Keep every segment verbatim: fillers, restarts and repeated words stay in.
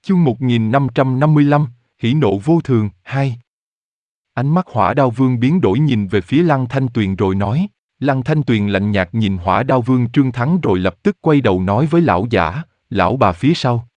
Chương một nghìn năm trăm năm mươi lăm, hỉ nộ vô thường, hai. Ánh mắt Hỏa Đao Vương biến đổi nhìn về phía Lăng Thanh Tuyền rồi nói. Lăng Thanh Tuyền lạnh nhạt nhìn Hỏa Đao Vương Trương Thắng rồi lập tức quay đầu nói với lão giả, lão bà phía sau.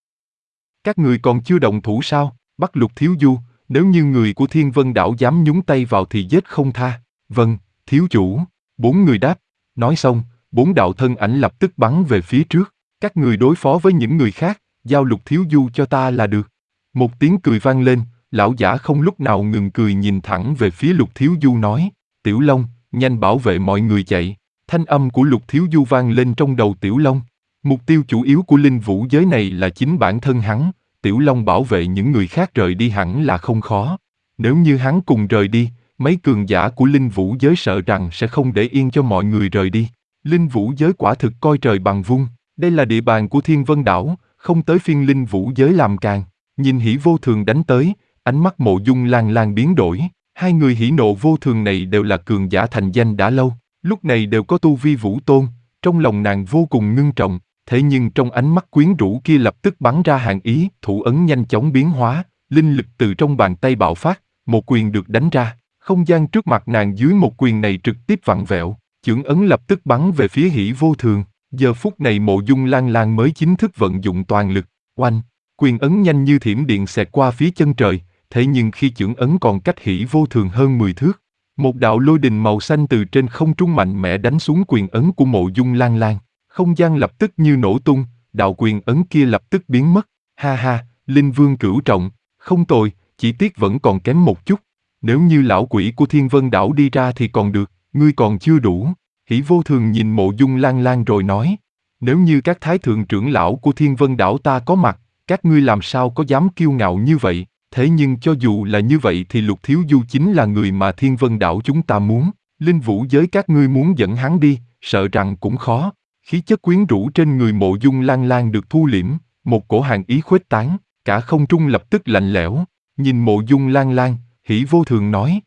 Các người còn chưa động thủ sao? Bắt Lục Thiếu Du, nếu như người của Thiên Vân Đảo dám nhúng tay vào thì giết không tha. Vâng, thiếu chủ. Bốn người đáp. Nói xong, bốn đạo thân ảnh lập tức bắn về phía trước. Các người đối phó với những người khác, giao Lục Thiếu Du cho ta là được. Một tiếng cười vang lên, lão giả không lúc nào ngừng cười nhìn thẳng về phía Lục Thiếu Du nói, Tiểu Long, nhanh bảo vệ mọi người chạy. Thanh âm của Lục Thiếu Du vang lên trong đầu Tiểu Long. Mục tiêu chủ yếu của linh vũ giới này là chính bản thân hắn, Tiểu Long bảo vệ những người khác rời đi hẳn là không khó. Nếu như hắn cùng rời đi, mấy cường giả của linh vũ giới sợ rằng sẽ không để yên cho mọi người rời đi. Linh vũ giới quả thực coi trời bằng vung, đây là địa bàn của Thiên Vân Đảo, không tới phiên linh vũ giới làm càng. Nhìn Hỉ Vô Thường đánh tới, ánh mắt Mộ Dung Lan Lan biến đổi. Hai người hỉ nộ vô thường này đều là cường giả thành danh đã lâu, lúc này đều có tu vi vũ tôn, trong lòng nàng vô cùng ngưng trọng, thế nhưng trong ánh mắt quyến rũ kia lập tức bắn ra hàn ý, thủ ấn nhanh chóng biến hóa, linh lực từ trong bàn tay bạo phát, một quyền được đánh ra, không gian trước mặt nàng dưới một quyền này trực tiếp vặn vẹo, chưởng ấn lập tức bắn về phía Hỉ Vô Thường. Giờ phút này Mộ Dung Lan Lan mới chính thức vận dụng toàn lực, oanh, quyền ấn nhanh như thiểm điện xẹt qua phía chân trời. Thế nhưng khi chưởng ấn còn cách Hỉ Vô Thường hơn mười thước, một đạo lôi đình màu xanh từ trên không trung mạnh mẽ đánh xuống quyền ấn của Mộ Dung Lan Lan. Không gian lập tức như nổ tung, đạo quyền ấn kia lập tức biến mất. Ha ha, Linh Vương cửu trọng, không tồi, chỉ tiếc vẫn còn kém một chút. Nếu như lão quỷ của Thiên Vân Đảo đi ra thì còn được, ngươi còn chưa đủ. Hỉ Vô Thường nhìn Mộ Dung Lan Lan rồi nói, nếu như các thái thượng trưởng lão của Thiên Vân Đảo ta có mặt, các ngươi làm sao có dám kiêu ngạo như vậy? Thế nhưng cho dù là như vậy thì Lục Thiếu Du chính là người mà Thiên Vân Đảo chúng ta muốn, linh vũ giới các ngươi muốn dẫn hắn đi, sợ rằng cũng khó. Khí chất quyến rũ trên người Mộ Dung Lan Lan được thu liễm, một cổ hàn ý khuếch tán, cả không trung lập tức lạnh lẽo. Nhìn Mộ Dung Lan Lan, Hỉ Vô Thường nói,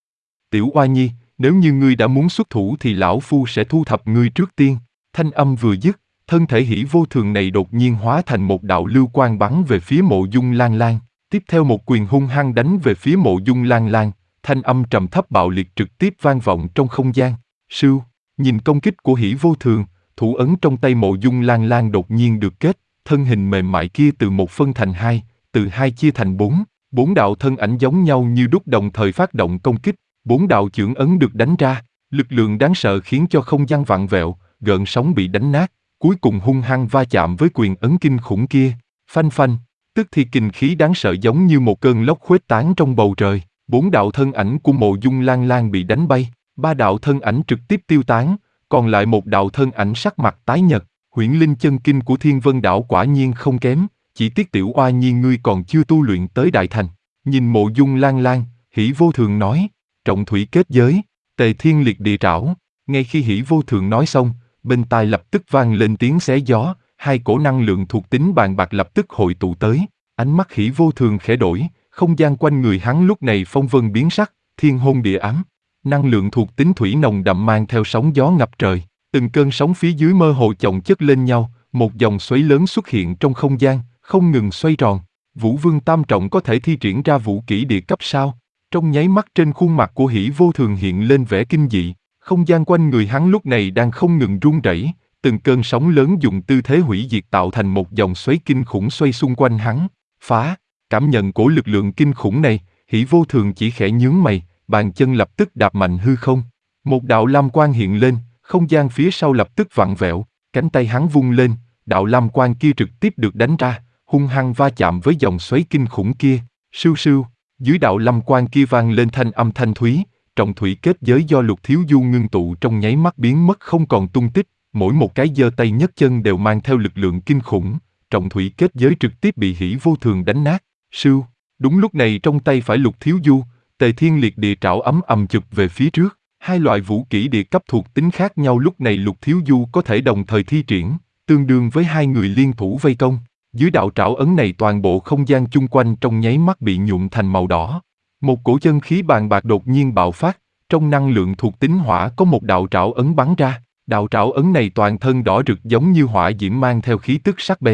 Tiểu Oa Nhi, nếu như ngươi đã muốn xuất thủ thì lão phu sẽ thu thập ngươi trước tiên. Thanh âm vừa dứt, thân thể Hỉ Vô Thường này đột nhiên hóa thành một đạo lưu quang bắn về phía Mộ Dung Lan Lan. Tiếp theo một quyền hung hăng đánh về phía Mộ Dung Lan Lan, thanh âm trầm thấp bạo liệt trực tiếp vang vọng trong không gian. Sưu, nhìn công kích của Hỉ Vô Thường, thủ ấn trong tay Mộ Dung Lan Lan đột nhiên được kết, thân hình mềm mại kia từ một phân thành hai, từ hai chia thành bốn, bốn đạo thân ảnh giống nhau như đúc đồng thời phát động công kích, bốn đạo chưởng ấn được đánh ra, lực lượng đáng sợ khiến cho không gian vặn vẹo, gợn sóng bị đánh nát, cuối cùng hung hăng va chạm với quyền ấn kinh khủng kia, phanh phanh. Tức thì kình khí đáng sợ giống như một cơn lốc khuếch tán trong bầu trời, bốn đạo thân ảnh của Mộ Dung Lan Lan bị đánh bay, ba đạo thân ảnh trực tiếp tiêu tán, còn lại một đạo thân ảnh sắc mặt tái nhợt. Huyễn linh chân kinh của Thiên Vân Đảo quả nhiên không kém, chỉ tiếc Tiểu Oa Nhi ngươi còn chưa tu luyện tới đại thành. Nhìn Mộ Dung Lan Lan, Hỉ Vô Thường nói, trọng thủy kết giới, tề thiên liệt địa trảo. Ngay khi Hỉ Vô Thường nói xong, bên tai lập tức vang lên tiếng xé gió. Hai cổ năng lượng thuộc tính bàn bạc lập tức hội tụ tới, ánh mắt Hỉ Vô Thường khẽ đổi, không gian quanh người hắn lúc này phong vân biến sắc, thiên hôn địa ám. Năng lượng thuộc tính thủy nồng đậm mang theo sóng gió ngập trời, từng cơn sóng phía dưới mơ hồ chồng chất lên nhau, một dòng xoáy lớn xuất hiện trong không gian, không ngừng xoay tròn. Vũ Vương Tam Trọng có thể thi triển ra vũ kỹ địa cấp sao? Trong nháy mắt trên khuôn mặt của Hỉ Vô Thường hiện lên vẻ kinh dị, không gian quanh người hắn lúc này đang không ngừng rung rẩy. Từng cơn sóng lớn dùng tư thế hủy diệt tạo thành một dòng xoáy kinh khủng xoay xung quanh hắn. Phá, cảm nhận cổ lực lượng kinh khủng này, Hỉ Vô Thường chỉ khẽ nhướng mày, bàn chân lập tức đạp mạnh hư không. Một đạo lam quang hiện lên, không gian phía sau lập tức vặn vẹo, cánh tay hắn vung lên, đạo lam quang kia trực tiếp được đánh ra, hung hăng va chạm với dòng xoáy kinh khủng kia. Sưu sưu, dưới đạo lam quang kia vang lên thanh âm thanh thúy, trọng thủy kết giới do Lục Thiếu Du ngưng tụ trong nháy mắt biến mất không còn tung tích. Mỗi một cái giơ tay nhấc chân đều mang theo lực lượng kinh khủng, trọng thủy kết giới trực tiếp bị Hỉ Vô Thường đánh nát. Sưu, đúng lúc này trong tay phải Lục Thiếu Du, tề thiên liệt địa trảo ấm ầm chụp về phía trước. Hai loại vũ kỹ địa cấp thuộc tính khác nhau lúc này Lục Thiếu Du có thể đồng thời thi triển, tương đương với hai người liên thủ vây công. Dưới đạo trảo ấn này toàn bộ không gian chung quanh trong nháy mắt bị nhuộm thành màu đỏ. Một cổ chân khí bàn bạc đột nhiên bạo phát, trong năng lượng thuộc tính hỏa có một đạo trảo ấn bắn ra. Đạo trảo ấn này toàn thân đỏ rực giống như hỏa diễm mang theo khí tức sắc bén,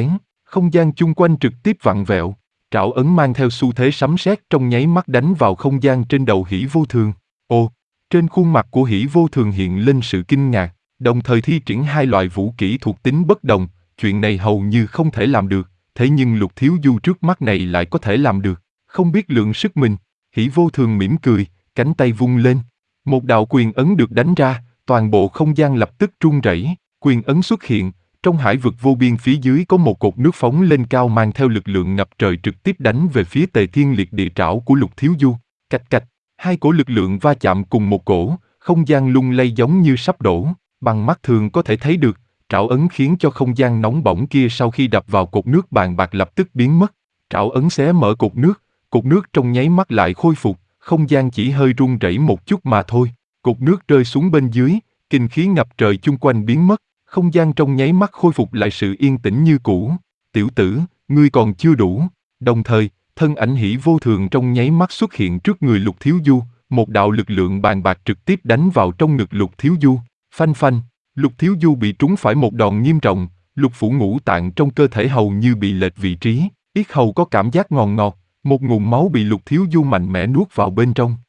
không gian chung quanh trực tiếp vặn vẹo. Trảo ấn mang theo xu thế sấm sét trong nháy mắt đánh vào không gian trên đầu Hỷ Vô Thường. Ồ, trên khuôn mặt của Hỷ Vô Thường hiện lên sự kinh ngạc, đồng thời thi triển hai loại vũ kỹ thuộc tính bất đồng, chuyện này hầu như không thể làm được, thế nhưng Lục Thiếu Du trước mắt này lại có thể làm được, không biết lượng sức mình. Hỷ Vô Thường mỉm cười, cánh tay vung lên. Một đạo quyền ấn được đánh ra, toàn bộ không gian lập tức rung rẩy, quyền ấn xuất hiện, trong hải vực vô biên phía dưới có một cột nước phóng lên cao mang theo lực lượng ngập trời trực tiếp đánh về phía Tề Thiên Liệt Địa Trảo của Lục Thiếu Du. Cạch cạch, hai cổ lực lượng va chạm cùng một cổ, không gian lung lay giống như sắp đổ, bằng mắt thường có thể thấy được, trảo ấn khiến cho không gian nóng bỏng kia sau khi đập vào cột nước bàn bạc lập tức biến mất. Trảo ấn xé mở cột nước, cột nước trong nháy mắt lại khôi phục, không gian chỉ hơi rung rẩy một chút mà thôi. Cột nước rơi xuống bên dưới, kinh khí ngập trời chung quanh biến mất, không gian trong nháy mắt khôi phục lại sự yên tĩnh như cũ. Tiểu tử, ngươi còn chưa đủ. Đồng thời, thân ảnh Hỷ Vô Thường trong nháy mắt xuất hiện trước người Lục Thiếu Du, một đạo lực lượng bàn bạc trực tiếp đánh vào trong ngực Lục Thiếu Du. Phanh phanh, Lục Thiếu Du bị trúng phải một đòn nghiêm trọng, lục phủ ngũ tạng trong cơ thể hầu như bị lệch vị trí, yết hầu có cảm giác ngòn ngọt, một ngụm máu bị Lục Thiếu Du mạnh mẽ nuốt vào bên trong.